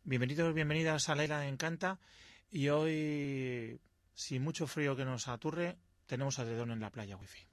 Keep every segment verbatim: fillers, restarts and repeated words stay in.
Bienvenidos, bienvenidas a La Isla Encanta. Y hoy, sin mucho frío que nos aturre, tenemos edredón en la playa wifi.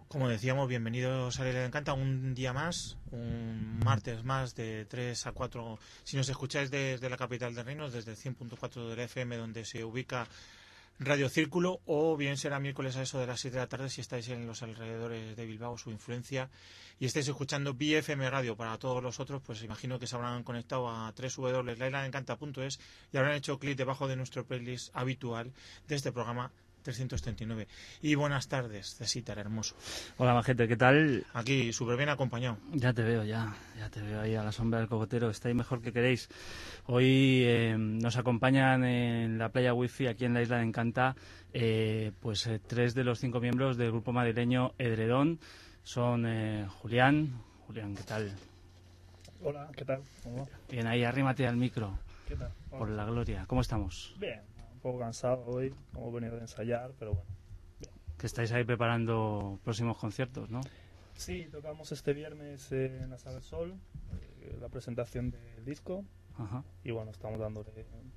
Como decíamos, bienvenidos a La Isla Encanta, un día más, un martes más de tres a cuatro. Si nos escucháis desde la capital del reino, desde el cien punto cuatro de la F M, donde se ubica Radio Círculo, o bien será miércoles a eso de las siete de la tarde si estáis en los alrededores de Bilbao, su influencia, y estáis escuchando B F M Radio. Para todos los otros, pues imagino que se habrán conectado a doble u doble u doble u punto la isla encanta punto es y habrán hecho clic debajo de nuestro playlist habitual de este programa trescientos treinta y nueve. Y buenas tardes, Cesitar, hermoso. Hola, majete, ¿qué tal? Aquí, súper bien acompañado. Ya te veo, ya, ya te veo ahí a la sombra del cocotero. Estáis mejor que queréis. Hoy eh, nos acompañan en la playa wifi aquí en la Isla de Encanta eh, pues eh, tres de los cinco miembros del grupo madrileño Edredón. Son eh, Julián. Julián, ¿qué tal? Hola, ¿qué tal? ¿Cómo va? Bien, ahí arrímate al micro. ¿Qué tal? Por la gloria. ¿Cómo estamos? Bien, un poco cansado hoy, hemos venido de ensayar, pero bueno. Bien. Que estáis ahí preparando próximos conciertos, ¿no? Sí, tocamos este viernes en la Sala del Sol, eh, la presentación del disco. Ajá. Y bueno, estamos dándole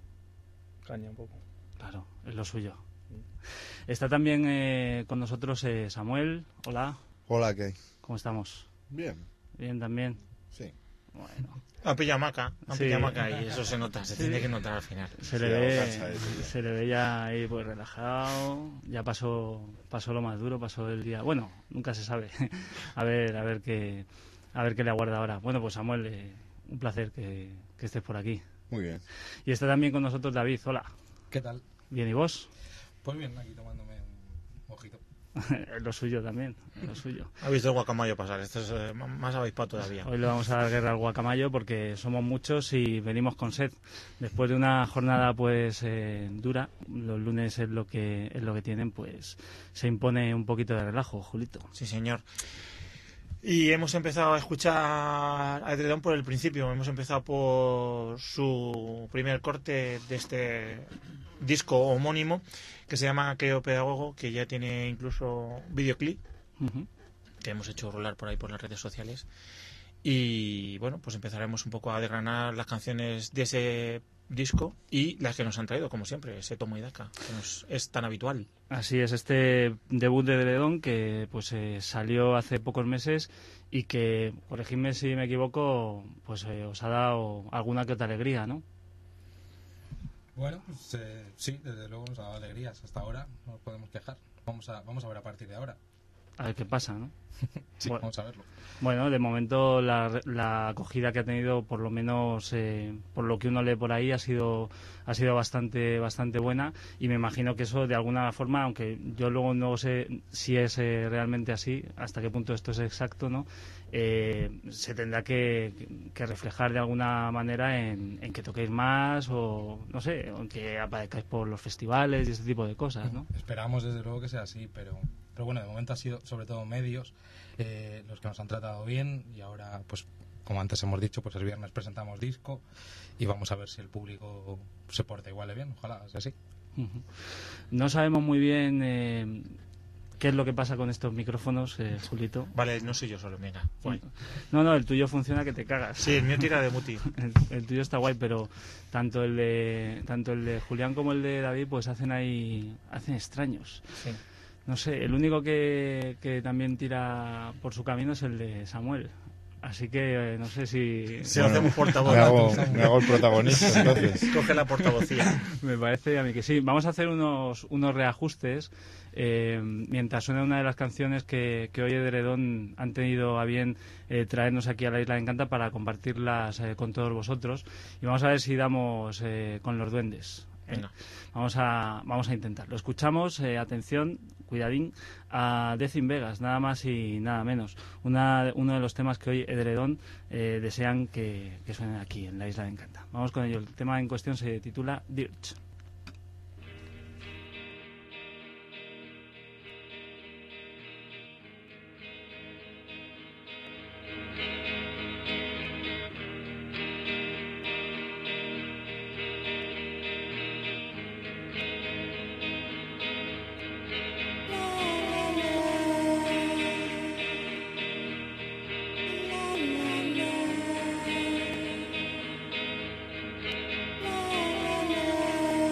caña un poco. Claro, es lo suyo. Está también eh, con nosotros eh, Samuel. Hola. Hola, ¿qué hay? ¿Cómo estamos? Bien. Bien también. Sí. Bueno. Ha pillado maca, ha Sí. pillado maca y eso se nota, se Sí. tiene que notar al final. Se Sí, le algo ve, cansa de eso ya. se le ve ya ahí pues relajado. Ya pasó, pasó lo más duro, pasó el día. Bueno, nunca se sabe. a ver, a ver qué, a ver qué le aguarda ahora. Bueno, pues Samuel, eh, un placer que, que estés por aquí. Muy bien. Y está también con nosotros David. Hola. ¿Qué tal? Bien, ¿y vos? Pues bien, aquí tomándome un mojito. Es lo suyo también, es lo suyo. Ha visto el guacamayo pasar, esto es eh, más avispado todavía. Hoy le vamos a dar guerra al guacamayo porque somos muchos y venimos con sed. Después de una jornada pues eh, dura, los lunes es lo que es lo que tienen, pues se impone un poquito de relajo, Julito. Sí, señor. Y hemos empezado a escuchar a Edredón por el principio. Hemos empezado por su primer corte de este disco homónimo que se llama Creo Pedagogo, que ya tiene incluso videoclip Uh-huh. que hemos hecho rolar por ahí por las redes sociales. Y bueno, pues empezaremos un poco a desgranar las canciones de ese disco y las que nos han traído, como siempre, ese tomo y daca, que nos es tan habitual. Así es, este debut de Edredón que pues eh, salió hace pocos meses y que, corregidme si me equivoco, pues eh, os ha dado alguna que otra alegría, ¿no? Bueno, pues eh, sí, desde luego nos ha dado alegrías hasta ahora, no nos podemos quejar. Vamos a, vamos a ver a partir de ahora. A ver qué pasa, ¿no? Sí, Bueno. vamos a verlo. Bueno, de momento la, la acogida que ha tenido, por lo menos eh, por lo que uno lee por ahí, ha sido ha sido bastante bastante buena y me imagino que eso de alguna forma, aunque yo luego no sé si es eh, realmente así, hasta qué punto esto es exacto, ¿no? Eh, se tendrá que, que reflejar de alguna manera en, en que toquéis más o no sé, en que aparezcáis por los festivales y este tipo de cosas, ¿no? Esperamos desde luego que sea así, pero, pero bueno, de momento ha sido sobre todo medios eh, los que nos han tratado bien y ahora, pues como antes hemos dicho, pues el viernes presentamos disco y vamos a ver si el público se porta igual de bien, ojalá sea así. Uh-huh. No sabemos muy bien eh, qué es lo que pasa con estos micrófonos, eh, Julito. Vale, no soy yo solo, venga. Guay. No, no, el tuyo funciona que te cagas. Sí, el mío tira de muti. El, el tuyo está guay, pero tanto el de tanto el de Julián como el de David pues hacen ahí hacen extraños. Sí. No sé, el único que, que también tira por su camino es el de Samuel. Así que eh, no sé si... Si lo hacemos portavoz. Me hago, me hago el protagonista, entonces. Coge la portavocía. Me parece a mí que sí. Vamos a hacer unos, unos reajustes eh, mientras suena una de las canciones que, que hoy Edredón han tenido a bien eh, traernos aquí a la Isla de Encanta para compartirlas eh, con todos vosotros. Y vamos a ver si damos eh, con los duendes. ¿eh? Venga. Vamos a, vamos a intentarlo. Escuchamos, eh, atención, cuidadín, a Death in Vegas, nada más y nada menos. Una, uno de los temas que hoy Edredón eh, desean que, que suenen aquí en la Isla de Encanta. Vamos con ello. El tema en cuestión se titula Dirge. La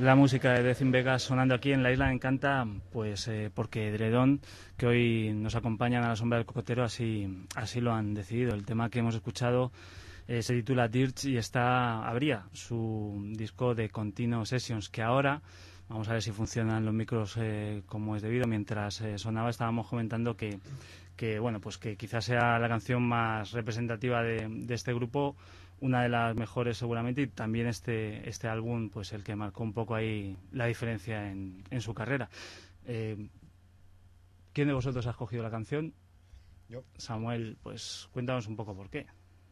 La música de Death in Vegas sonando aquí en La Isla Encanta, pues eh, porque Edredón, que hoy nos acompañan a la sombra del cocotero, así, así lo han decidido. El tema que hemos escuchado eh, se titula Dirge y está, abría su disco de Continuo Sessions, que ahora, vamos a ver si funcionan los micros eh, como es debido. Mientras eh, sonaba estábamos comentando que, que, bueno, pues que quizás sea la canción más representativa de, de este grupo, una de las mejores seguramente, y también este este álbum, pues el que marcó un poco ahí la diferencia en, en su carrera. Eh, ¿Quién de vosotros ha escogido la canción? Yo. Samuel, pues cuéntanos un poco por qué.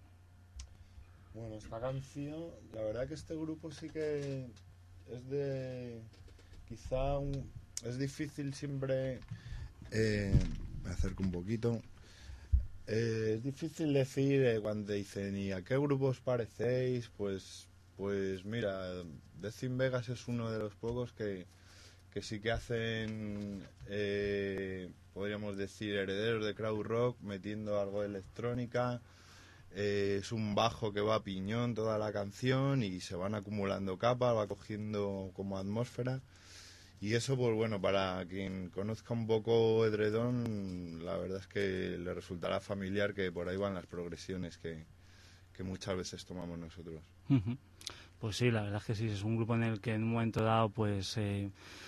Bueno, esta canción, la verdad que este grupo sí que es de... quizá un, es difícil siempre... Eh, me acerco un poquito... Eh, es difícil decir eh, cuando dicen ¿y a qué grupo os parecéis? Pues, pues mira, Death in Vegas es uno de los pocos que, que sí que hacen, eh, podríamos decir, herederos de crowd rock, metiendo algo de electrónica. Eh, es un bajo que va a piñón toda la canción y se van acumulando capas, va cogiendo como atmósfera. Y eso, pues bueno, para quien conozca un poco Edredón, la verdad es que le resultará familiar, que por ahí van las progresiones que, que muchas veces tomamos nosotros. Uh-huh. Pues sí, la verdad es que sí, es un grupo en el que en un momento dado pues eh,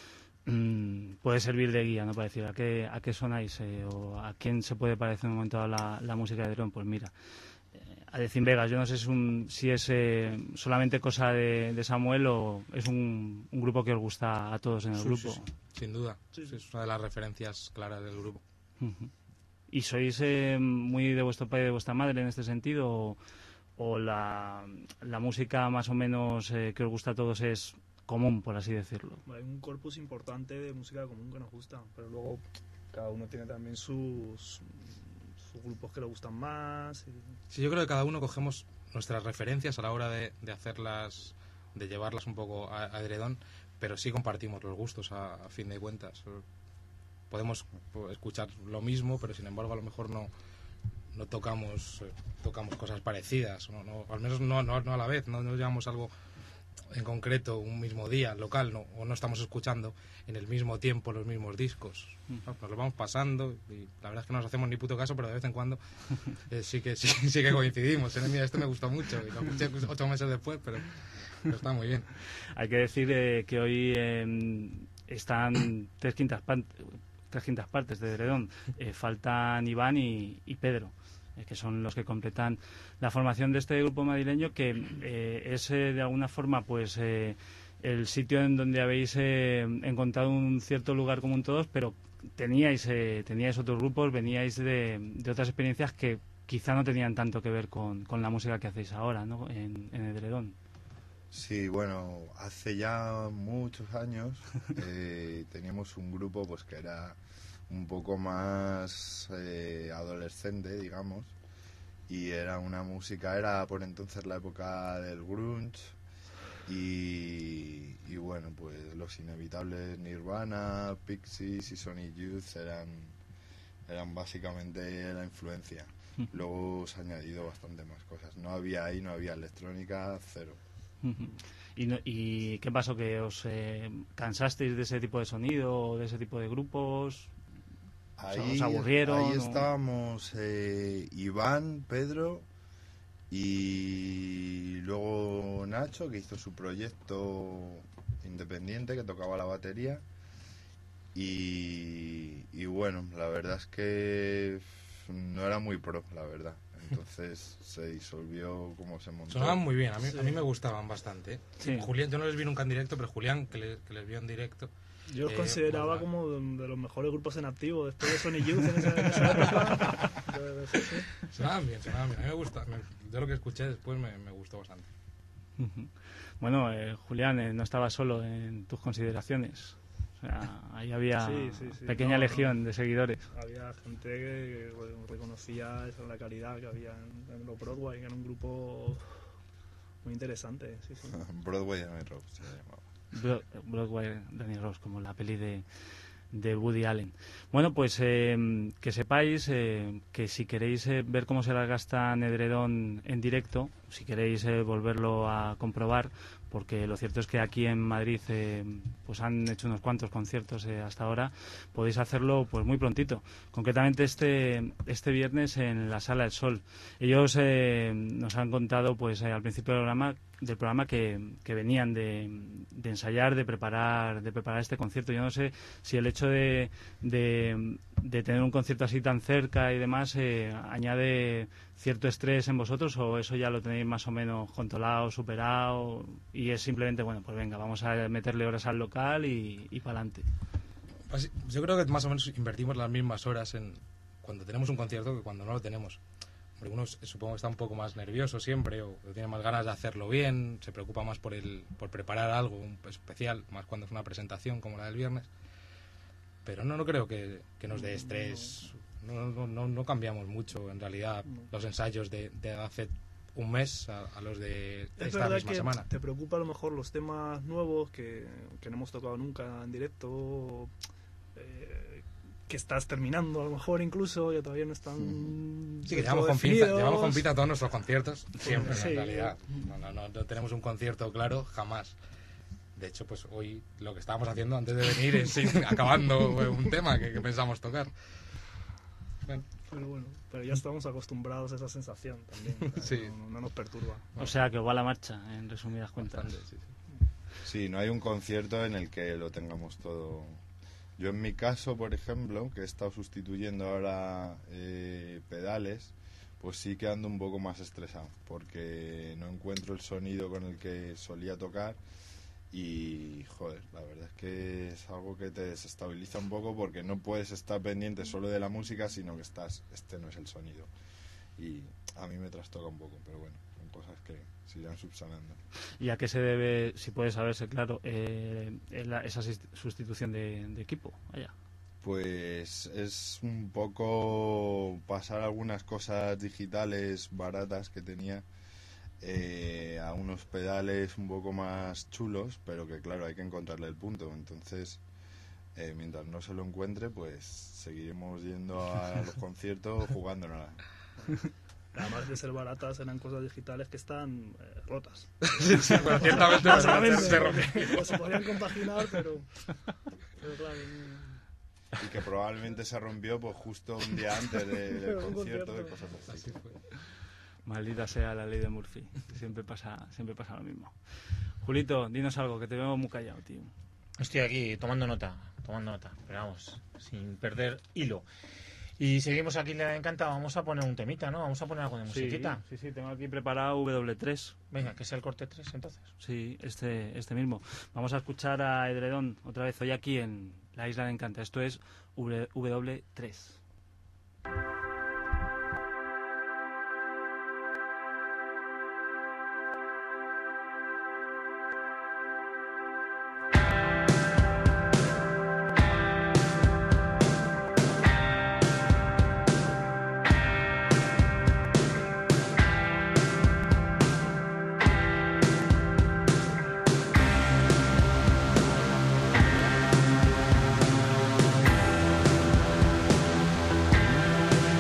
mmm, puede servir de guía, ¿no? Para decir a qué, a qué sonáis eh, o a quién se puede parecer en un momento dado la, la música de Edredón. Pues mira, a Death in Vegas, yo no sé si es, un, si es eh, solamente cosa de, de Samuel o es un, un grupo que os gusta a todos en el Sí, grupo. sí, sí. Sin duda, sí, sí, es una de las referencias claras del grupo. Uh-huh. ¿Y sois eh, muy de vuestro padre y de vuestra madre en este sentido? ¿O, o la, la música más o menos eh, que os gusta a todos es común, por así decirlo? Hay un corpus importante de música común que nos gusta, pero luego cada uno tiene también sus... sus grupos que le gustan más. Y... Sí, yo creo que cada uno cogemos nuestras referencias a la hora de, de hacerlas, de llevarlas un poco a, a Edredón, pero sí compartimos los gustos a, a fin de cuentas. Podemos escuchar lo mismo, pero sin embargo a lo mejor no, no tocamos eh, tocamos cosas parecidas, no, no, al menos no, no, no a la vez, no, no llevamos algo en concreto un mismo día, local, no, o no estamos escuchando en el mismo tiempo los mismos discos. ¿No? Nos lo vamos pasando y la verdad es que no nos hacemos ni puto caso, pero de vez en cuando eh, sí que sí, sí que coincidimos. ¿eh? Mira, esto me gustó mucho y lo escuché ocho meses después, pero, pero está muy bien. Hay que decir eh, que hoy eh, están tres quintas, pan, tres quintas partes de Edredón. Eh, faltan Iván y, y Pedro, eh, que son los que completan la formación de este grupo madrileño, que eh, es eh, de alguna forma pues eh, el sitio en donde habéis eh, encontrado un cierto lugar común todos, pero teníais eh, teníais otros grupos, veníais de, de otras experiencias que quizá no tenían tanto que ver con, con la música que hacéis ahora, ¿no? en, en Edredón. Sí, bueno, hace ya muchos años eh, teníamos un grupo pues que era un poco más eh, adolescente, digamos, y era una música, era por entonces la época del grunge y, y bueno, pues los inevitables Nirvana, Pixies y Sonic Youth eran, eran básicamente la influencia. Luego se ha añadido bastante más cosas. No había ahí, no había electrónica, cero. ¿Y, no, ¿Y qué pasó? ¿Que os eh, cansasteis de ese tipo de sonido o de ese tipo de grupos? Ahí, ¿Os aburrieron? ahí o... estábamos eh, Iván, Pedro y luego Nacho, que hizo su proyecto independiente, que tocaba la batería. Y, y bueno, la verdad es que no era muy pro, la verdad. Entonces se disolvió como se montó. Sonaban muy bien, a mí, Sí. a mí me gustaban bastante. Sí. Julián, yo no les vi nunca en directo, pero Julián, que, le, que les vio en directo... Yo los eh, consideraba pues, como de, de los mejores grupos en activo después de Sonic Youth en esa, en esa época. Sí, sí. Sonaban bien, sonaban bien. A mí me gusta. Me, yo lo que escuché después me, me gustó bastante. Uh-huh. Bueno, eh, Julián, eh, no estabas solo en tus consideraciones. O sea, ahí había Sí, sí, sí. pequeña No, legión no. de seguidores. Había gente que, que reconocía esa, la calidad que había en, en los Broadway, que era un grupo muy interesante. Sí, sí. Broadway and Rock se llamaba. Bro- Broadway Danny Ross, como la peli de, de Woody Allen. Bueno, pues eh, que sepáis eh, que si queréis eh, ver cómo se las gasta Edredón en directo, si queréis eh, volverlo a comprobar, porque lo cierto es que aquí en Madrid eh, pues han hecho unos cuantos conciertos eh, hasta ahora. Podéis hacerlo pues muy prontito, concretamente este este viernes en la Sala del Sol. Ellos eh, nos han contado pues eh, al principio del programa del programa que, que venían de, de ensayar, de preparar de preparar este concierto. Yo no sé si el hecho de, de, de tener un concierto así tan cerca y demás eh, añade cierto estrés en vosotros, o eso ya lo tenéis más o menos controlado, superado, y es simplemente, bueno, pues venga, vamos a meterle horas al local y, y para adelante. Pues yo creo que más o menos invertimos las mismas horas en cuando tenemos un concierto que cuando no lo tenemos. Uno supongo que está un poco más nervioso siempre, o tiene más ganas de hacerlo bien, se preocupa más por el por preparar algo especial, más cuando es una presentación como la del viernes. Pero no, no creo que, que nos dé estrés. No, no, no, no cambiamos mucho, en realidad, los ensayos de, de hace un mes a, a los de esta es verdad misma que semana. Te preocupa a lo mejor los temas nuevos que, que no hemos tocado nunca en directo, eh, que estás terminando a lo mejor incluso, ya todavía no están... Sí, que llevamos con, pinza, llevamos con pinza todos nuestros conciertos, siempre sí. En realidad. No, no, no, no tenemos un concierto claro, jamás. De hecho, pues hoy lo que estábamos haciendo antes de venir es ir acabando un tema que, que pensamos tocar. Bueno. Pero bueno, pero ya estamos acostumbrados a esa sensación también. Sí. No, no nos perturba. O sea, que os va la marcha, en resumidas cuentas. Sí, sí. Sí, no hay un concierto en el que lo tengamos todo. Yo en mi caso, por ejemplo, que he estado sustituyendo ahora eh, pedales, pues sí que ando un poco más estresado, porque no encuentro el sonido con el que solía tocar y, joder, la verdad es que es algo que te desestabiliza un poco porque no puedes estar pendiente solo de la música, sino que estás, este no es el sonido. Y a mí me trastoca un poco, pero bueno, son cosas que se irán subsanando. ¿Y a qué se debe, si puede saberse, claro, eh, la, esa sustitución de, de equipo allá? Pues es un poco pasar algunas cosas digitales baratas que tenía eh, a unos pedales un poco más chulos, pero que claro, hay que encontrarle el punto. Entonces, eh, mientras no se lo encuentre, pues seguiremos yendo a los conciertos jugándonos. Además de ser baratas, eran cosas digitales que están eh, rotas. Sí, sí, pero ciertamente Básicamente, se rompieron. se podían compaginar, pero, pero claro... Y que probablemente se rompió pues justo un día antes de, del Un concierto y concierto. cosas así. Maldita sea la ley de Murphy. Siempre pasa, siempre pasa lo mismo. Julito, dinos algo, que te veo muy callado, tío. Estoy aquí tomando nota, tomando nota, pero vamos, sin perder hilo. Y seguimos aquí, le encanta, vamos a poner un temita, ¿no? Vamos a poner algo de musiquita. Sí, sí, sí, tengo aquí preparado W tres. Venga, que sea el corte tres entonces. Sí, este, este mismo. Vamos a escuchar a Edredón otra vez hoy aquí en La Isla de Encanta. Esto es W tres. Thank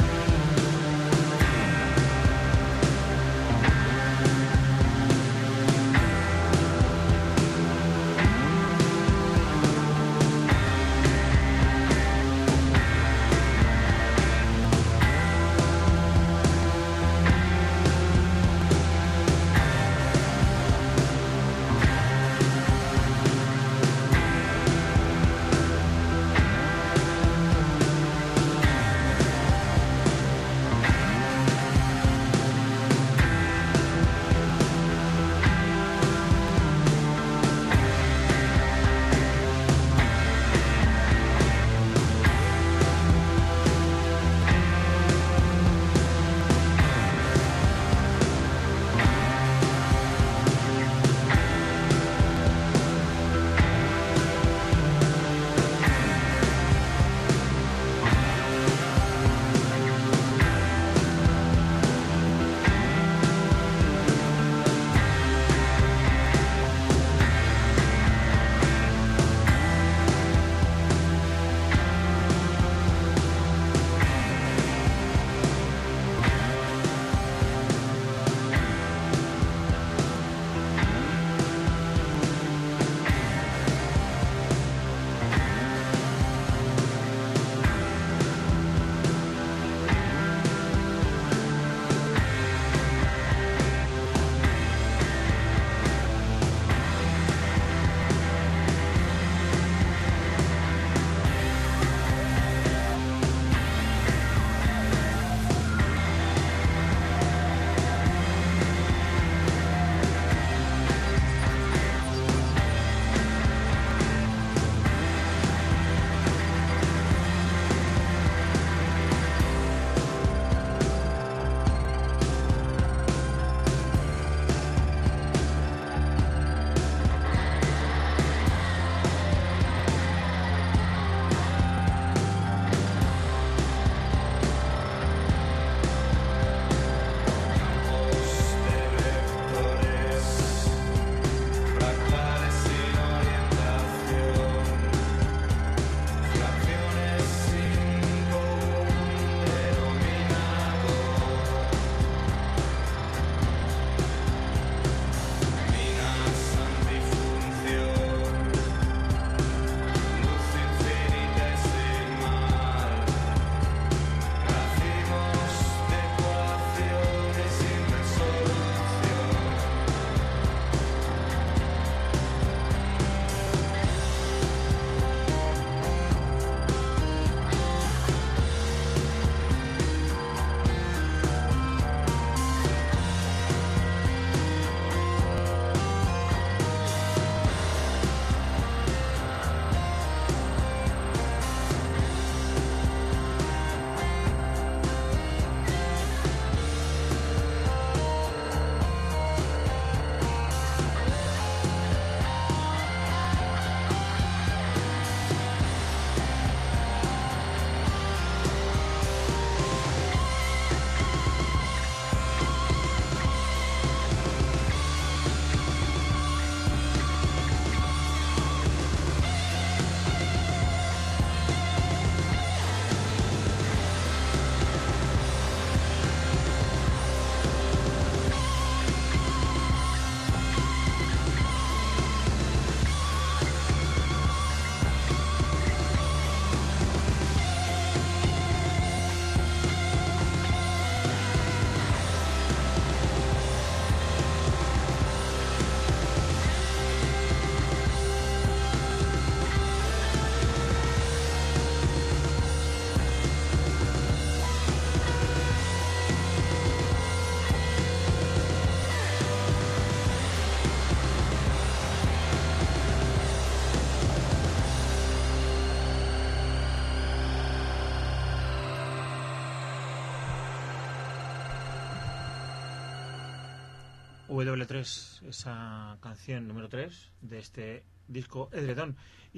W tres, esa canción número tres de este disco Edredón.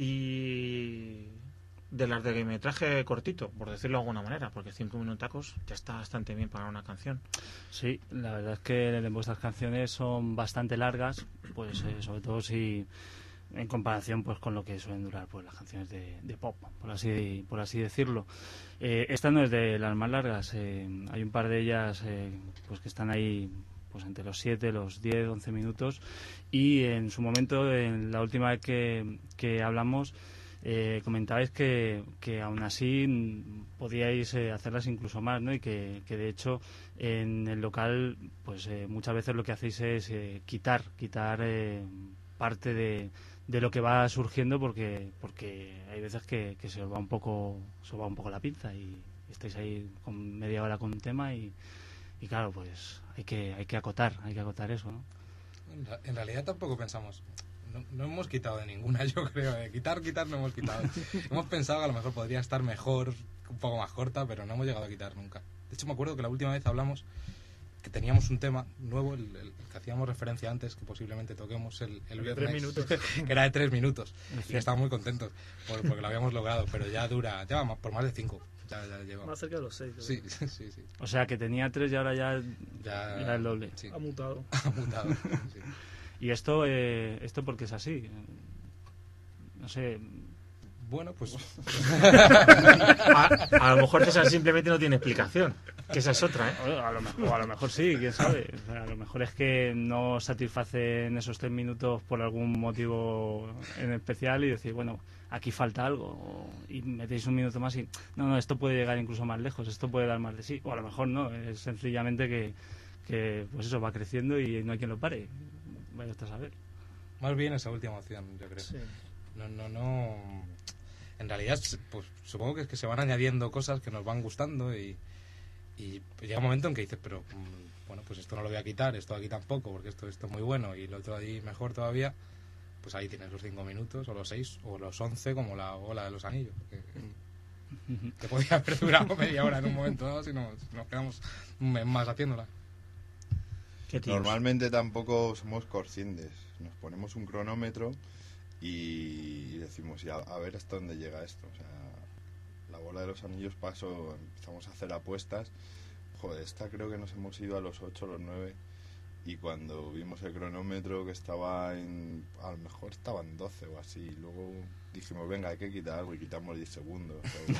Y de las de metraje cortito, por decirlo de alguna manera, porque cinco minutacos ya está bastante bien para una canción. Sí, la verdad es que vuestras canciones son bastante largas, pues eh, sobre todo si en comparación pues con lo que suelen durar pues las canciones de, de pop, por así por así decirlo. Eh, esta no es de las más largas, eh, hay un par de ellas eh, pues que están ahí pues entre los siete, los diez, once minutos, y en su momento, en la última vez que, que hablamos, Eh, comentabais que, que aún así podíais eh, hacerlas incluso más, ¿no? Y que, que de hecho en el local pues eh, muchas veces lo que hacéis es eh, quitar quitar eh, parte de, de lo que va surgiendo, porque porque hay veces que, que se os va un poco se os va un poco la pinza y estáis ahí con media hora con un tema y, y claro, pues hay que hay que acotar hay que acotar eso, ¿no? En realidad tampoco pensamos. No, no hemos quitado de ninguna, yo creo. De quitar, quitar no hemos quitado. Hemos pensado que a lo mejor podría estar mejor, un poco más corta, pero no hemos llegado a quitar nunca. De hecho, me acuerdo que la última vez hablamos que teníamos un tema nuevo, el, el que hacíamos referencia antes, que posiblemente toquemos el, el viernes. Tres minutos. Que era de tres minutos. Y que estábamos muy contentos por, porque lo habíamos logrado, pero ya dura, ya va por más de cinco. Ya, ya lleva. Más cerca de los seis. Sí, sí, sí, sí. O sea, que tenía tres y ahora ya, ya era el doble. Sí. Ha mutado. Ha mutado, sí. Y esto, eh, esto porque es así. No sé. Bueno, pues. a, a lo mejor César simplemente no tiene explicación. Que esa es otra, ¿eh? O a lo mejor, o a lo mejor sí, quién sabe. O sea, a lo mejor es que no satisface en esos tres minutos por algún motivo en especial y decir, bueno, aquí falta algo. O, y metéis un minuto más y. No, no, esto puede llegar incluso más lejos, esto puede dar más de sí. O a lo mejor no, es sencillamente que, que pues eso va creciendo y no hay quien lo pare. Vaya usted a saber. Más bien esa última opción, yo creo. Sí. No, no, no. En realidad, pues supongo que es que se van añadiendo cosas que nos van gustando y, y llega un momento en que dices, pero bueno, pues esto no lo voy a quitar, esto aquí tampoco, porque esto, esto es muy bueno y lo otro ahí mejor todavía. Pues ahí tienes los cinco minutos, o los seis, o los once, como la ola de los anillos. Que, que podía haber durado media hora en un momento dado si nos, nos quedamos un mes más haciéndola. Normalmente tampoco somos conscientes. Nos ponemos un cronómetro y decimos, ya, a ver hasta dónde llega esto. O sea, la bola de los anillos paso, empezamos a hacer apuestas. Joder, esta creo que nos hemos ido a los ocho, los nueve. Y cuando vimos el cronómetro que estaba en... A lo mejor estaban doce o así. Y luego dijimos, venga, hay que quitar algo y quitamos diez segundos.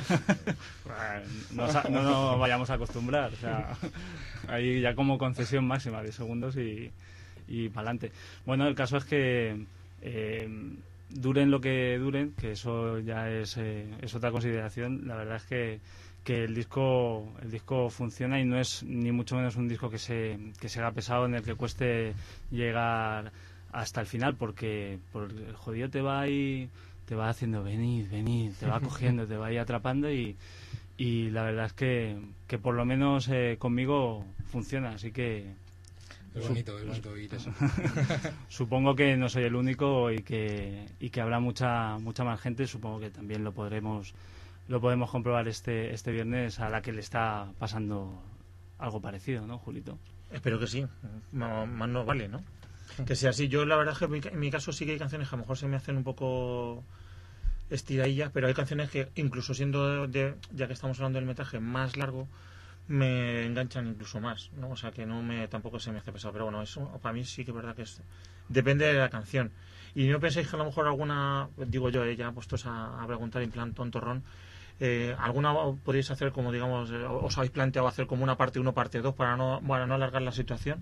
no, no nos vayamos a acostumbrar. O sea, ahí ya como concesión máxima de segundos y, y para adelante. Bueno, el caso es que eh, duren lo que duren, que eso ya es, eh, es otra consideración. La verdad es que que el disco el disco funciona y no es ni mucho menos un disco que se que se haga pesado, en el que cueste llegar hasta el final, porque, porque el jodido te va ahí, te va haciendo venid, venid, te va cogiendo, te va ahí atrapando y, y la verdad es que, que por lo menos eh, conmigo funciona, así que es bonito, es bonito oír eso. Supongo que no soy el único y que y que habrá mucha mucha más gente. Supongo que también lo podremos lo podemos comprobar este este viernes, a la que le está pasando algo parecido, ¿no, Julito? Espero que sí, más no, no vale, ¿no? Que sea así. Yo la verdad es que en mi caso sí que hay canciones que a lo mejor se me hacen un poco estiradillas, pero hay canciones que incluso siendo, de, ya que estamos hablando del metraje más largo, me enganchan incluso más, ¿no? O sea que no me tampoco se me hace pesado, pero bueno, eso para mí sí que es verdad que es, depende de la canción. Y no penséis que a lo mejor alguna, digo yo, eh, ya puestos a, a preguntar en plan tontorrón, Eh, ¿alguna podéis hacer como, digamos, eh, os habéis planteado hacer como una parte uno, parte dos para no, para no alargar la situación?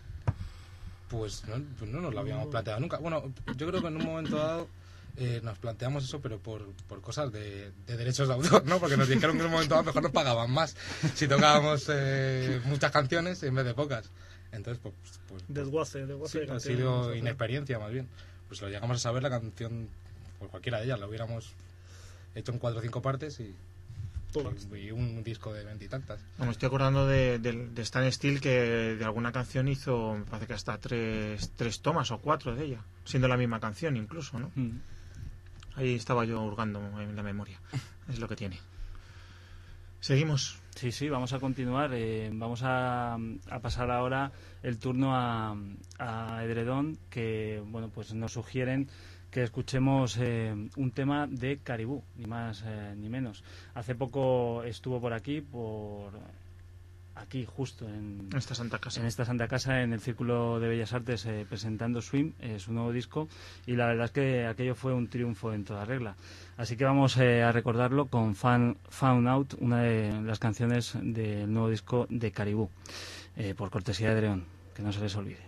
Pues no, pues no nos lo habíamos planteado nunca. Bueno, yo creo que en un momento dado eh, nos planteamos eso, pero por, por cosas de, de derechos de autor, ¿no? Porque nos dijeron que en un momento dado mejor nos pagaban más si tocábamos eh, muchas canciones en vez de pocas. Entonces, pues... pues desguace, desguace sí, de ha canciones, sido ¿no? inexperiencia más bien. Pues lo llegamos a saber la canción, pues cualquiera de ellas, la hubiéramos hecho en cuatro o cinco partes y, y, y un disco de veintitantas. No, me estoy acordando de, de, de Stan Steele, que de alguna canción hizo, me parece que hasta tres, tres tomas o cuatro de ella, siendo la misma canción incluso, ¿no? Mm. Ahí estaba yo hurgando en la memoria, es lo que tiene. Seguimos. Sí, sí, vamos a continuar. Eh, vamos a, a pasar ahora el turno a, a Edredón, que bueno, pues nos sugieren que escuchemos eh, un tema de Caribou, ni más eh, ni menos. Hace poco estuvo por aquí, por aquí justo en esta Santa Casa, en esta Santa Casa, en el Círculo de Bellas Artes, eh, presentando Swim, eh, su nuevo disco, y la verdad es que aquello fue un triunfo en toda regla. Así que vamos eh, a recordarlo con Fan, Found Out, una de las canciones del nuevo disco de Caribou, eh, por cortesía de Dreon, que no se les olvide.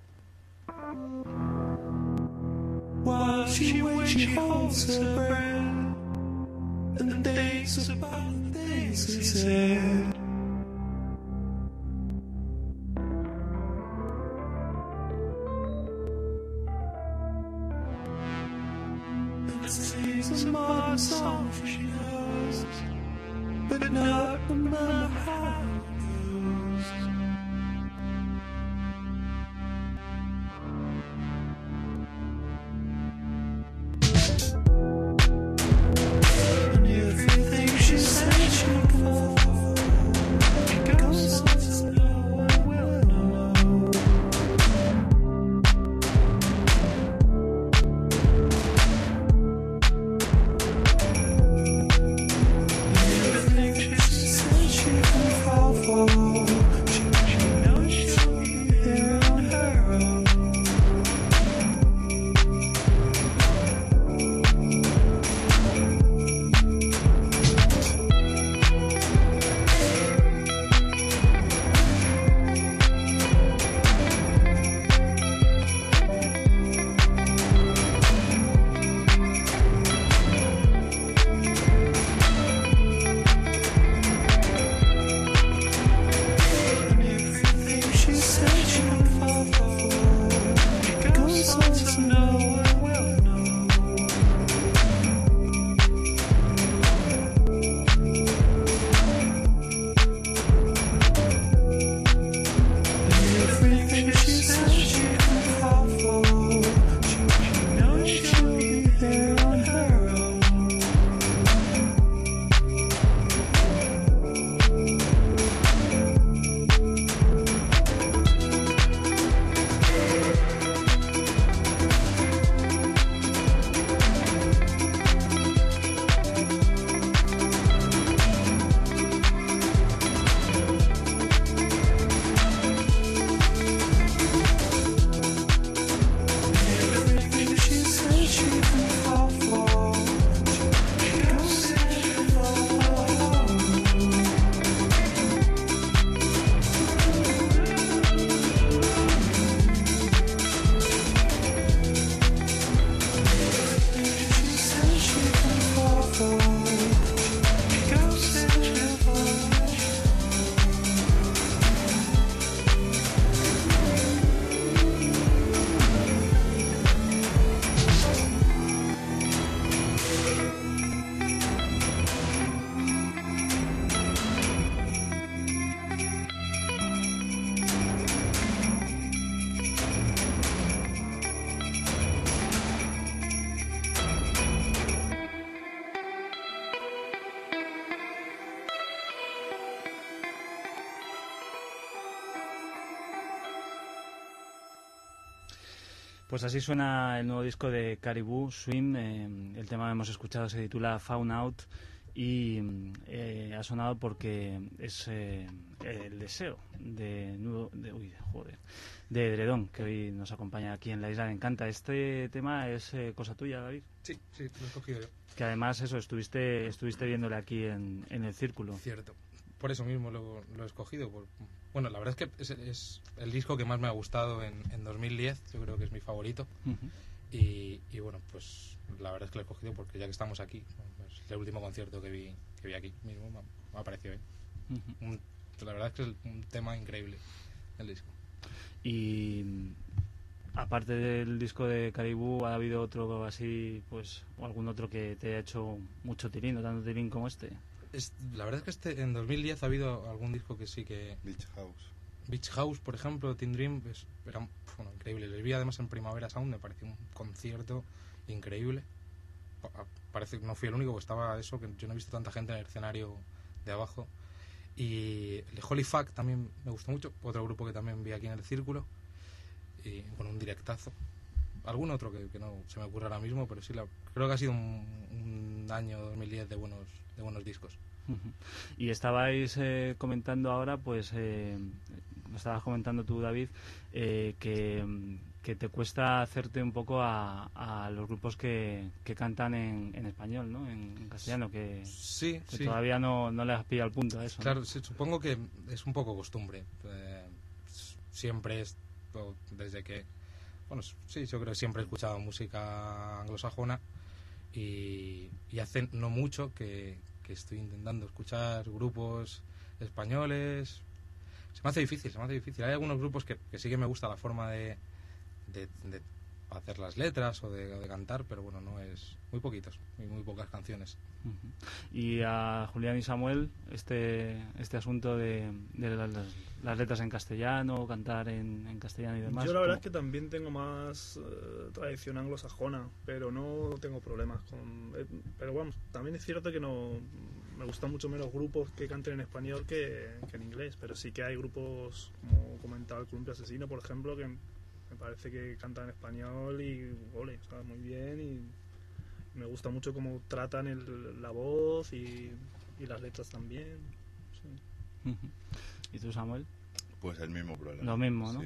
While she waits, she holds her breath, and thinks about the things he said. And sings a modern song she knows, but not remember how it goes. Pues así suena el nuevo disco de Caribou, Swim. Eh, el tema que hemos escuchado se titula Found Out y eh, ha sonado porque es eh, el deseo de, de, uy, joder, de Edredón, que hoy nos acompaña aquí en La Isla de Encanta. Este tema es eh, cosa tuya, David. Sí, sí, lo he cogido yo. Que además eso, estuviste estuviste viéndole aquí en, en el Círculo. Cierto. Por eso mismo lo, lo he escogido. Por, bueno, la verdad es que es, es el disco que más me ha gustado en, en dos mil diez. Yo creo que es mi favorito. Uh-huh. y, y bueno, pues la verdad es que lo he cogido porque ya que estamos aquí, pues, el último concierto que vi que vi aquí mismo me, me ha parecido bien. Uh-huh. un, la verdad es que es un tema increíble el disco. Y aparte del disco de Caribou, ¿ha habido otro así, pues, o algún otro que te haya hecho mucho tilín, o tanto tilín como este? Es, la verdad es que este en dos mil diez ha habido algún disco que sí que... Beach House. Beach House, por ejemplo, Teen Dream, pues, era bueno, increíble. Les vi además en Primavera Sound, me pareció un concierto increíble. Parece que no fui el único, estaba eso, que yo no he visto tanta gente en el escenario de abajo. Y el Holy Fuck también me gustó mucho, otro grupo que también vi aquí en el Círculo, y con un directazo. Algún otro que, que no se me ocurre ahora mismo, pero sí, la, creo que ha sido un, un año dos mil diez de buenos, de buenos discos. Y estabais eh, comentando ahora, pues, eh, lo estabas comentando tú, David, eh, que, que te cuesta hacerte un poco a, a los grupos que, que cantan en, en español, ¿no? En, en castellano, que, Sí, que sí. todavía no, no le has pillado el punto a eso, ¿no? Claro, sí, supongo que es un poco costumbre. Eh, siempre es, o desde que, bueno, sí, yo creo que siempre he escuchado música anglosajona y, y hace no mucho que, que estoy intentando escuchar grupos españoles. Se me hace difícil, se me hace difícil. Hay algunos grupos que, que sí que me gusta la forma de, de, de hacer las letras o de, o de cantar, pero bueno, no es muy poquitos, muy, muy pocas canciones. Uh-huh. Y a Julián y Samuel, este este asunto de, de las, las letras en castellano, cantar en, en castellano y demás. Yo la verdad ¿cómo? es que también tengo más eh, tradición anglosajona, pero no tengo problemas con... eh, pero vamos, también es cierto que no me gustan mucho menos grupos que canten en español que, que en inglés, pero sí que hay grupos, como comentaba el Columpio Asesino, por ejemplo, que me parece que cantan en español y ole, o sea, muy bien, y me gusta mucho cómo tratan el, la voz y, y las letras también. Sí. Uh-huh. ¿Y tú, Samuel? Pues el mismo problema. Lo mismo, ¿no? Sí,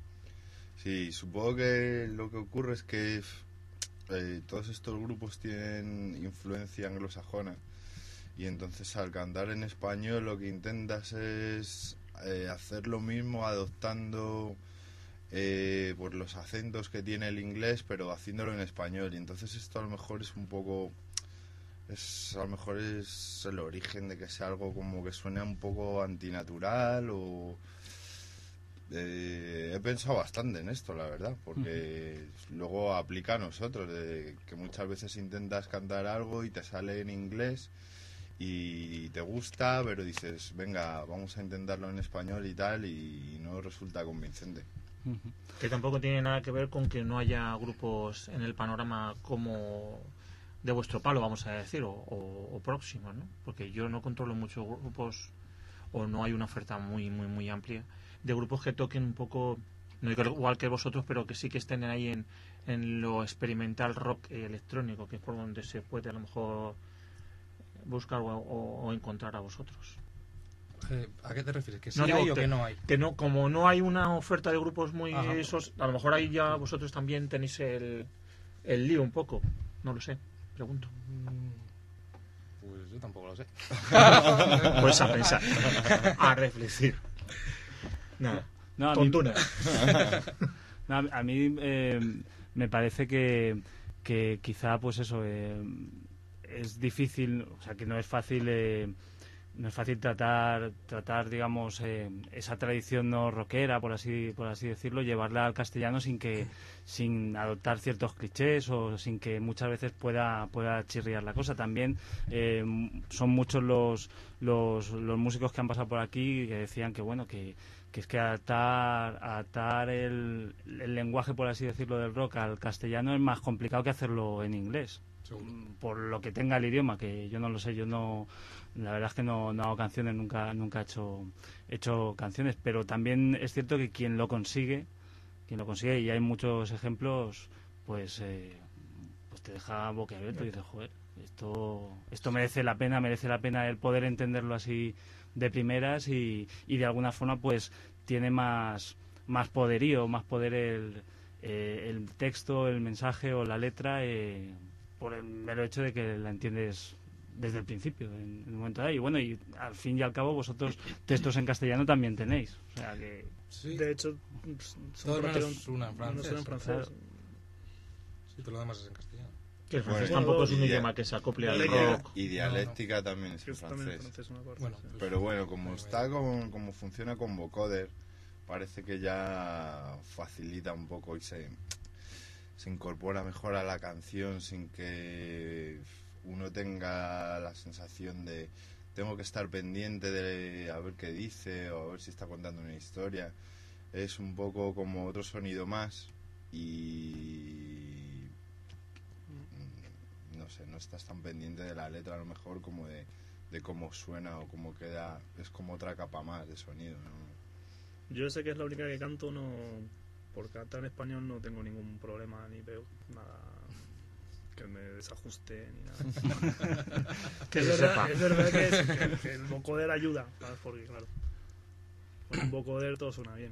sí, supongo que lo que ocurre es que eh, todos estos grupos tienen influencia anglosajona y entonces al cantar en español lo que intentas es eh, hacer lo mismo adoptando eh, por los acentos que tiene el inglés, pero haciéndolo en español, y entonces esto a lo mejor es un poco... Es, a lo mejor es el origen de que sea algo como que suene un poco antinatural o... Eh, he pensado bastante en esto, la verdad, porque uh-huh. luego aplica a nosotros, de que muchas veces intentas cantar algo y te sale en inglés y te gusta, pero dices, venga, vamos a intentarlo en español y tal, y no resulta convincente. Uh-huh. Que tampoco tiene nada que ver con que no haya grupos en el panorama como... de vuestro palo, vamos a decir, o, o, o próximos, ¿no? Porque yo no controlo muchos grupos, o no hay una oferta muy, muy, muy amplia de grupos que toquen un poco, no igual que vosotros, pero que sí que estén ahí en, en lo experimental rock electrónico, que es por donde se puede a lo mejor buscar o, o, o encontrar a vosotros. Eh, ¿A qué te refieres? ¿Que sí no hay digo o que, que no hay? Que no, como no hay una oferta de grupos muy Ajá. esos, a lo mejor ahí ya vosotros también tenéis el, el lío un poco, no lo sé. Pregunto. Pues yo tampoco lo sé. Pues a pensar, a reflexionar. Nada, no, a tontuna. Mí, no, a mí eh, me parece que, que quizá, pues eso, eh, es difícil, o sea, que no es fácil... Eh, no es fácil tratar, tratar digamos, eh, esa tradición no rockera, por así por así decirlo, llevarla al castellano sin que sin adoptar ciertos clichés o sin que muchas veces pueda pueda chirriar la cosa. También eh, son muchos los, los los músicos que han pasado por aquí que decían que bueno que que es que adaptar, adaptar el, el lenguaje, por así decirlo, del rock al castellano es más complicado que hacerlo en inglés. Seguro. Por lo que tenga el idioma, que yo no lo sé, yo no, la verdad es que no, no hago canciones, nunca nunca he hecho, he hecho canciones, pero también es cierto que quien lo consigue, quien lo consigue, y hay muchos ejemplos, pues eh, pues te deja boquiabierto y dices, joder, esto, esto merece la pena, merece la pena el poder entenderlo así de primeras y, y de alguna forma pues tiene más, más poderío, más poder el, eh, el texto, el mensaje o la letra, eh, por el mero hecho de que la entiendes desde el principio, en el momento de ahí. Y bueno, y al fin y al cabo vosotros textos en castellano también tenéis. O sea que... Sí. De hecho, Todo son menos una en francés. en francés. Claro. Sí, todo lo demás es en castellano. Que el francés Bueno, tampoco es un y- idioma que se acople al Y, rock. y dialéctica también es Que en es también en francés. francés una parte, Bueno, sí. pues- Pero bueno, como Bueno, está con, como funciona con vocoder, parece que ya facilita un poco y se, se incorpora mejor a la canción sin que uno tenga la sensación de tengo que estar pendiente de a ver qué dice o a ver si está contando una historia. Es un poco como otro sonido más y mm, no sé, no estás tan pendiente de la letra a lo mejor como de de cómo suena o cómo queda, es como otra capa más de sonido, ¿no? Yo sé que es la única que canto, no, por cantar en español no tengo ningún problema, ni veo nada que me desajuste ni nada. Que es, se verdad, sepa. es verdad que, es- que- que el vocoder ayuda, ¿sabes? Porque claro, con un vocoder todo suena bien.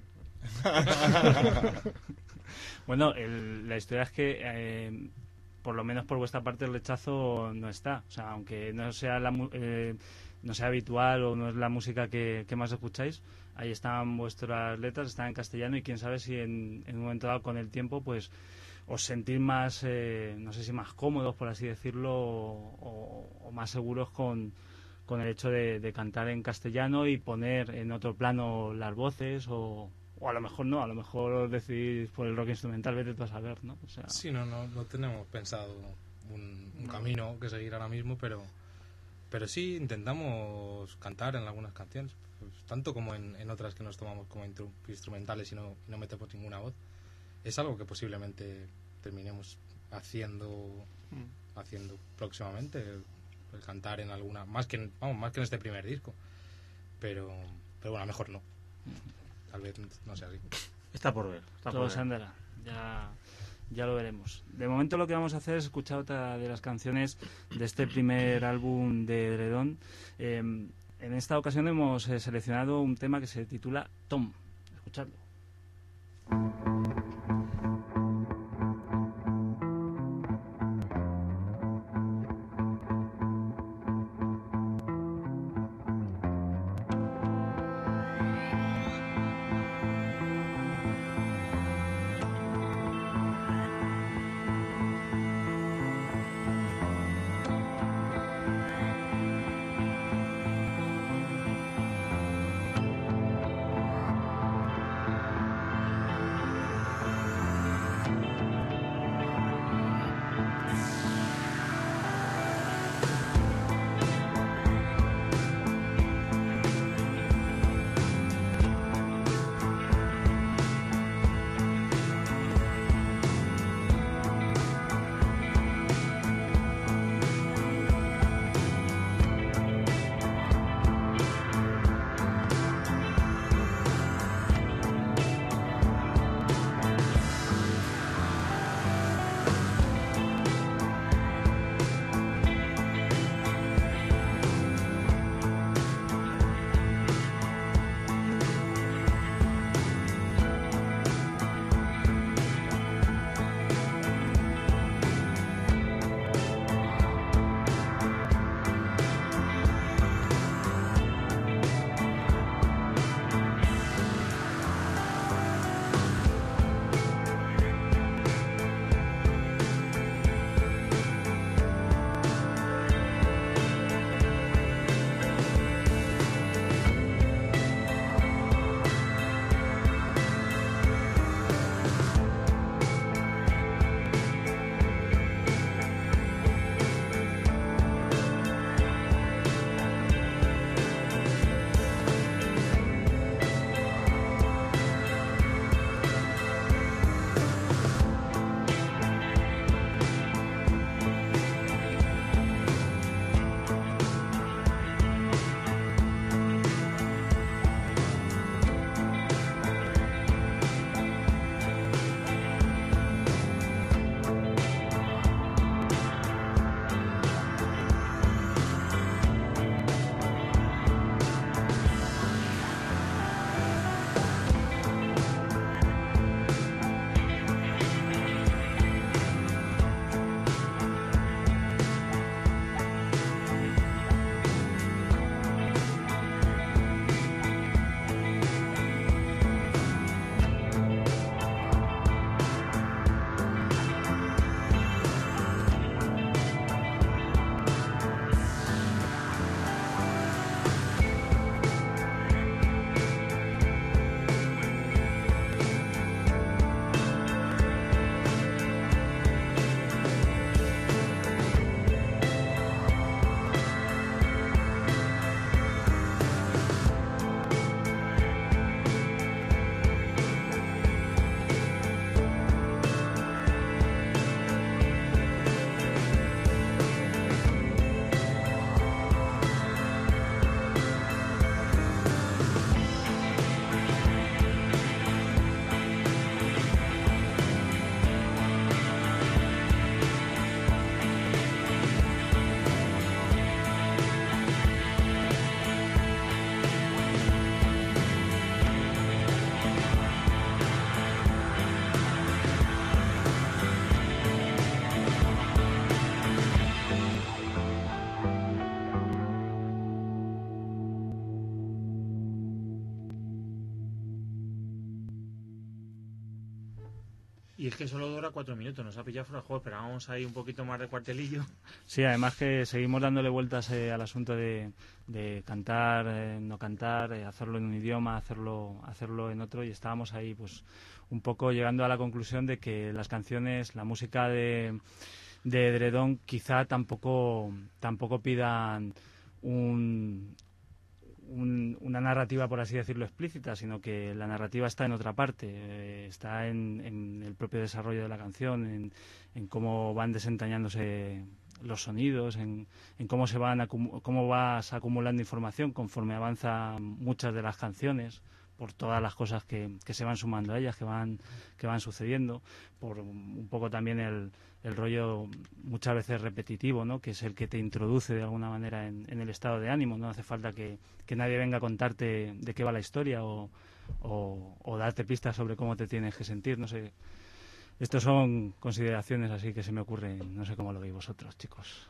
Bueno, el- la historia es que, eh, por lo menos por vuestra parte, el rechazo no está. O sea, aunque no sea la mu- eh, no sea habitual o no es la música que, que más escucháis, ahí están vuestras letras, están en castellano y quién sabe si en, en un momento dado, con el tiempo, pues os sentís más, eh, no sé si más cómodos, por así decirlo, o, o- o más seguros con, con el hecho de, de cantar en castellano y poner en otro plano las voces o... O a lo mejor no, a lo mejor decidís por el rock instrumental, vete tú a saber, ¿no? O sea, Sí, no, no, no tenemos pensado un, un No. camino que seguir ahora mismo, pero, pero sí intentamos cantar en algunas canciones, pues, tanto como en, en otras que nos tomamos como intru- instrumentales y no, y no metemos ninguna voz. Es algo que posiblemente terminemos haciendo Mm. haciendo próximamente, el, el cantar en alguna, más que en, vamos, más que en este primer disco, pero, pero bueno, a lo mejor no. Tal vez no sea así. Está por ver. Está todo por se ver. andará. Ya, ya lo veremos. De momento lo que vamos a hacer es escuchar otra de las canciones de este primer álbum de Edredón. Eh, en esta ocasión hemos eh, seleccionado un tema que se titula Tom. Escuchadlo. Tom, Y es que solo dura cuatro minutos, nos ha pillado fuera de juego, esperábamos ahí un poquito más de cuartelillo. Sí, además que seguimos dándole vueltas eh, al asunto de, de cantar, eh, no cantar, eh, hacerlo en un idioma, hacerlo, hacerlo en otro, y estábamos ahí pues un poco llegando a la conclusión de que las canciones, la música de, de Edredón quizá tampoco, tampoco pidan un... Un, una narrativa, por así decirlo, explícita, sino que la narrativa está en otra parte, eh, está en, en el propio desarrollo de la canción, en, en cómo van desentrañándose los sonidos, en, en cómo se van acumu- cómo vas acumulando información conforme avanzan muchas de las canciones, por todas las cosas que, que se van sumando a ellas, que van que van sucediendo, por un poco también el, el rollo muchas veces repetitivo, ¿no? Que es el que te introduce de alguna manera en, en el estado de ánimo. No hace falta que, que nadie venga a contarte de qué va la historia o, o, o darte pistas sobre cómo te tienes que sentir, no sé. Estos son consideraciones así que se me ocurren, no sé cómo lo veis vosotros, chicos.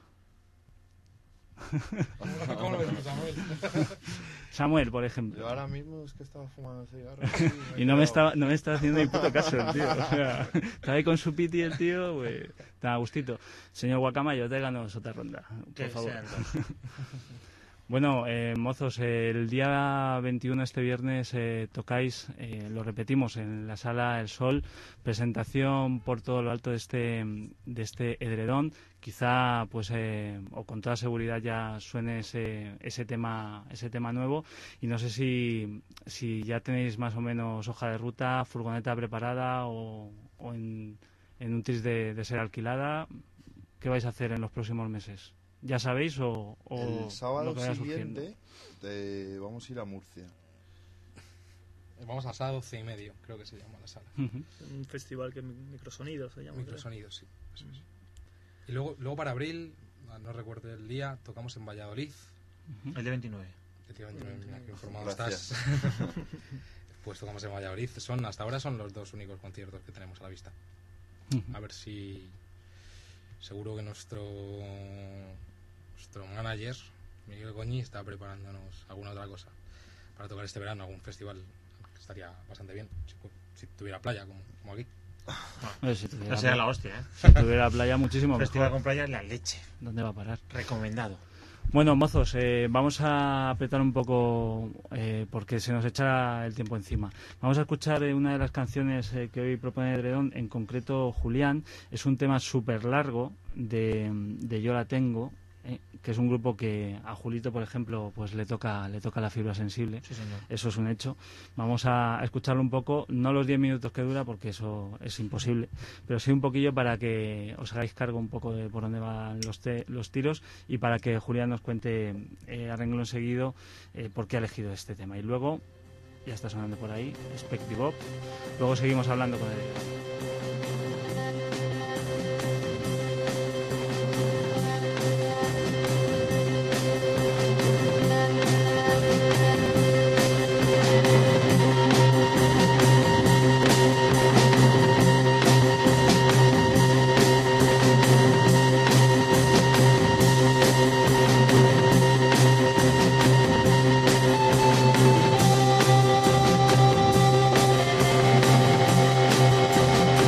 ¿Cómo lo ves, Samuel? Samuel, por ejemplo. Yo ahora mismo es que estaba fumando cigarro. Y no me estaba, no me estaba haciendo ni puto caso el tío. O sea, estaba ahí con su piti el tío, pues, tan a gustito. Señor Guacamayo, tráiganos otra ronda, por Que favor. sean dos. Bueno, eh, mozos, eh, el día veintiuno, este viernes, eh, tocáis, eh, lo repetimos, en la Sala El Sol, presentación por todo lo alto de este, de este Edredón. Quizá, pues, eh, o con toda seguridad ya suene ese, ese tema, ese tema nuevo. Y no sé si, si ya tenéis más o menos hoja de ruta, furgoneta preparada o, o en, en un tris de, de ser alquilada. ¿Qué vais a hacer en los próximos meses? ¿Ya sabéis o, o El sábado lo que vaya surgiendo? siguiente te- vamos a ir a Murcia. Vamos a la sala doce y medio, creo que se llama la sala. Ujú. Un festival que es Microsonidos se llama. creo. Microsonidos, sí. Eso es. Y luego, luego para abril, no recuerdo el día, tocamos en Valladolid. El de veintinueve. Efectivamente, mira qué informado Gracias. estás. Pues tocamos en Valladolid. Son, hasta ahora son los dos únicos conciertos que tenemos a la vista. A ver si... Seguro que nuestro nuestro manager, Miguel Goñi, está preparándonos alguna otra cosa para tocar este verano, algún festival que estaría bastante bien, si, pu- si tuviera playa, como, como aquí. Oye, si tuviera, Esa era la hostia, ¿eh? si tuviera playa, muchísimo Festival mejor. con playa es la leche. ¿Dónde va a parar? Recomendado. Bueno, mozos, eh, vamos a apretar un poco eh, porque se nos echa el tiempo encima. Vamos a escuchar eh, una de las canciones eh, que hoy propone Edredón, en concreto Julián. Es un tema súper largo de, de Yo la tengo, eh, que es un grupo que a Julito, por ejemplo, pues le toca le toca la fibra sensible. Sí, señor. Eso es un hecho. Vamos a escucharlo un poco, no los diez minutos que dura, porque eso es imposible, pero sí un poquillo para que os hagáis cargo un poco de por dónde van los, te- los tiros y para que Julián nos cuente eh, a renglón seguido eh, por qué ha elegido este tema. Y luego, ya está sonando por ahí, Spectre Bob. Luego seguimos hablando con él. Thank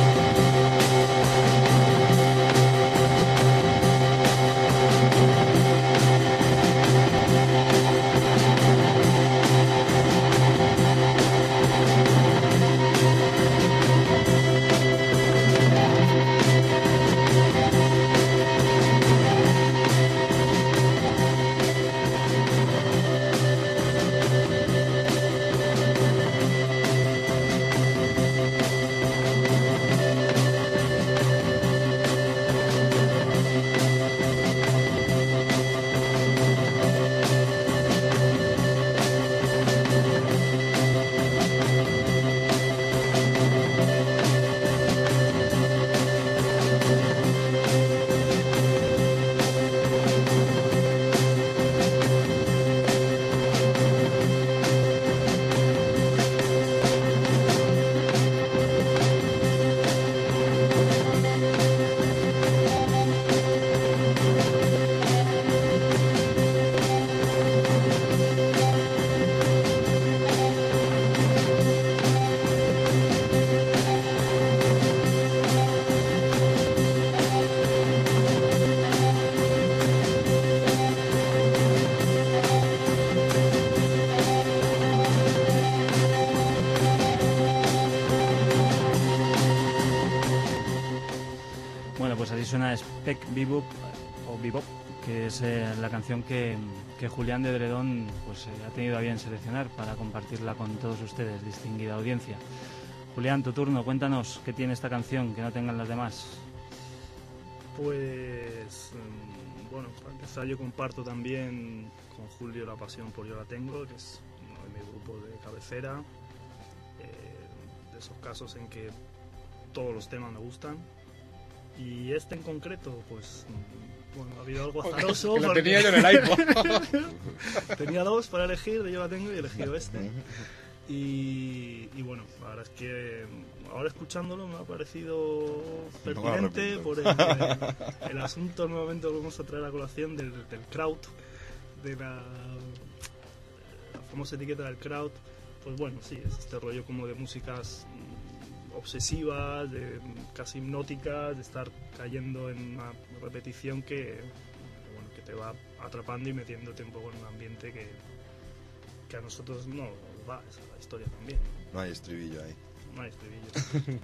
Peck Bebop o Bebop, que es eh, la canción que, que Julián de Edredón pues, eh, ha tenido a bien seleccionar para compartirla con todos ustedes, distinguida audiencia. Julián, tu turno, cuéntanos qué tiene esta canción que no tengan las demás. Pues, mm, bueno, para empezar yo comparto también con Julio la pasión por Yo la tengo, que es uno de mis grupos de cabecera, eh, de esos casos en que todos los temas me gustan. Y este en concreto, pues, mm, bueno, ha habido algo azaroso. Que lo porque tenía yo en el iPod. tenía dos para elegir, de Yo la tengo y he elegido este. Y, y bueno, la verdad es que ahora escuchándolo me ha parecido pertinente No por el, el, el asunto nuevamente lo vamos a traer a colación del, del crowd, de la, la famosa etiqueta del crowd. Pues bueno, sí, es este rollo como de músicas obsesivas, de casi hipnóticas, de estar cayendo en una repetición que, bueno, que te va atrapando y metiéndote un poco en un ambiente que, que a nosotros no nos va, esa es la historia también. No hay estribillo ahí. No hay estribillo.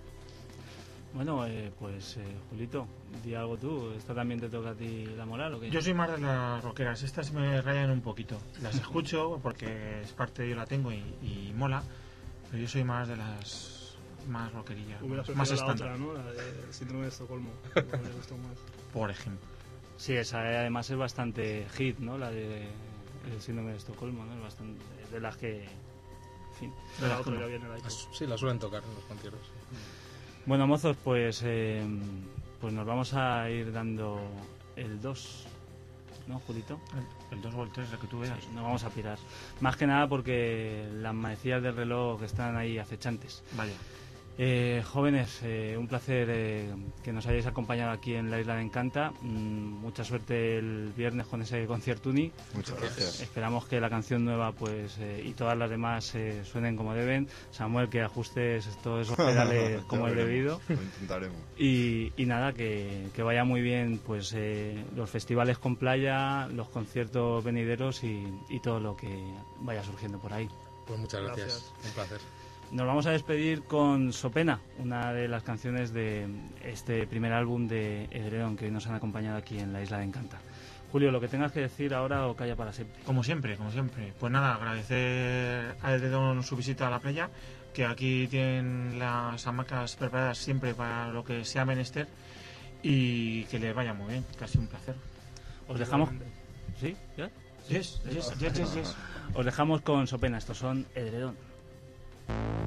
Bueno, eh, pues eh, Julito, di algo tú. ¿Esta también te toca a ti la moral o qué? Yo soy más de las rockeras, estas me rayan un poquito. Las escucho porque es parte de Yo la tengo y, y mola, pero yo soy más de las más rockerillas, Hubieras más, más preferido la estándar, otra, ¿no? La de Síndrome de Estocolmo. que me gustó más. por ejemplo. Sí, esa eh, además es bastante hit, ¿no? La de el síndrome de Estocolmo, ¿no? Es bastante de las que, en fin. De la otra que había en el iPod. Sí, la suelen tocar en los conciertos. Bueno, mozos, pues eh, pues nos vamos a ir dando el dos, ¿no, Julito? El dos o el tres, el que tú veas. Sí, nos vamos a pirar. Más que nada porque las manecillas del reloj están ahí acechantes. Vaya. Eh, jóvenes, eh, un placer eh, que nos hayáis acompañado aquí en la Isla de Encanta. Mm, mucha suerte el viernes con ese conciertuni. Muchas gracias. Esperamos que la canción nueva pues eh, y todas las demás eh, suenen como deben. Samuel, que ajustes todos esos pedales Ya como es veremos, debido. Lo intentaremos. Y, y nada, que, que vaya muy bien pues eh, los festivales con playa, los conciertos venideros y, y todo lo que vaya surgiendo por ahí. Pues muchas gracias. Gracias. Un placer. Nos vamos a despedir con Sopena, una de las canciones de este primer álbum de Edredón que hoy nos han acompañado aquí en la Isla de Encanta. Julio, lo que tengas que decir ahora o calla para siempre. Como siempre, como siempre. Pues nada, agradecer a Edredón su visita a la playa, que aquí tienen las hamacas preparadas siempre para lo que sea menester y que les vaya muy bien, casi un placer. Os dejamos... ¿Sí? ¿Ya? Yes, yes, yes, yes, yes. Os dejamos con Sopena, estos son Edredón. Thank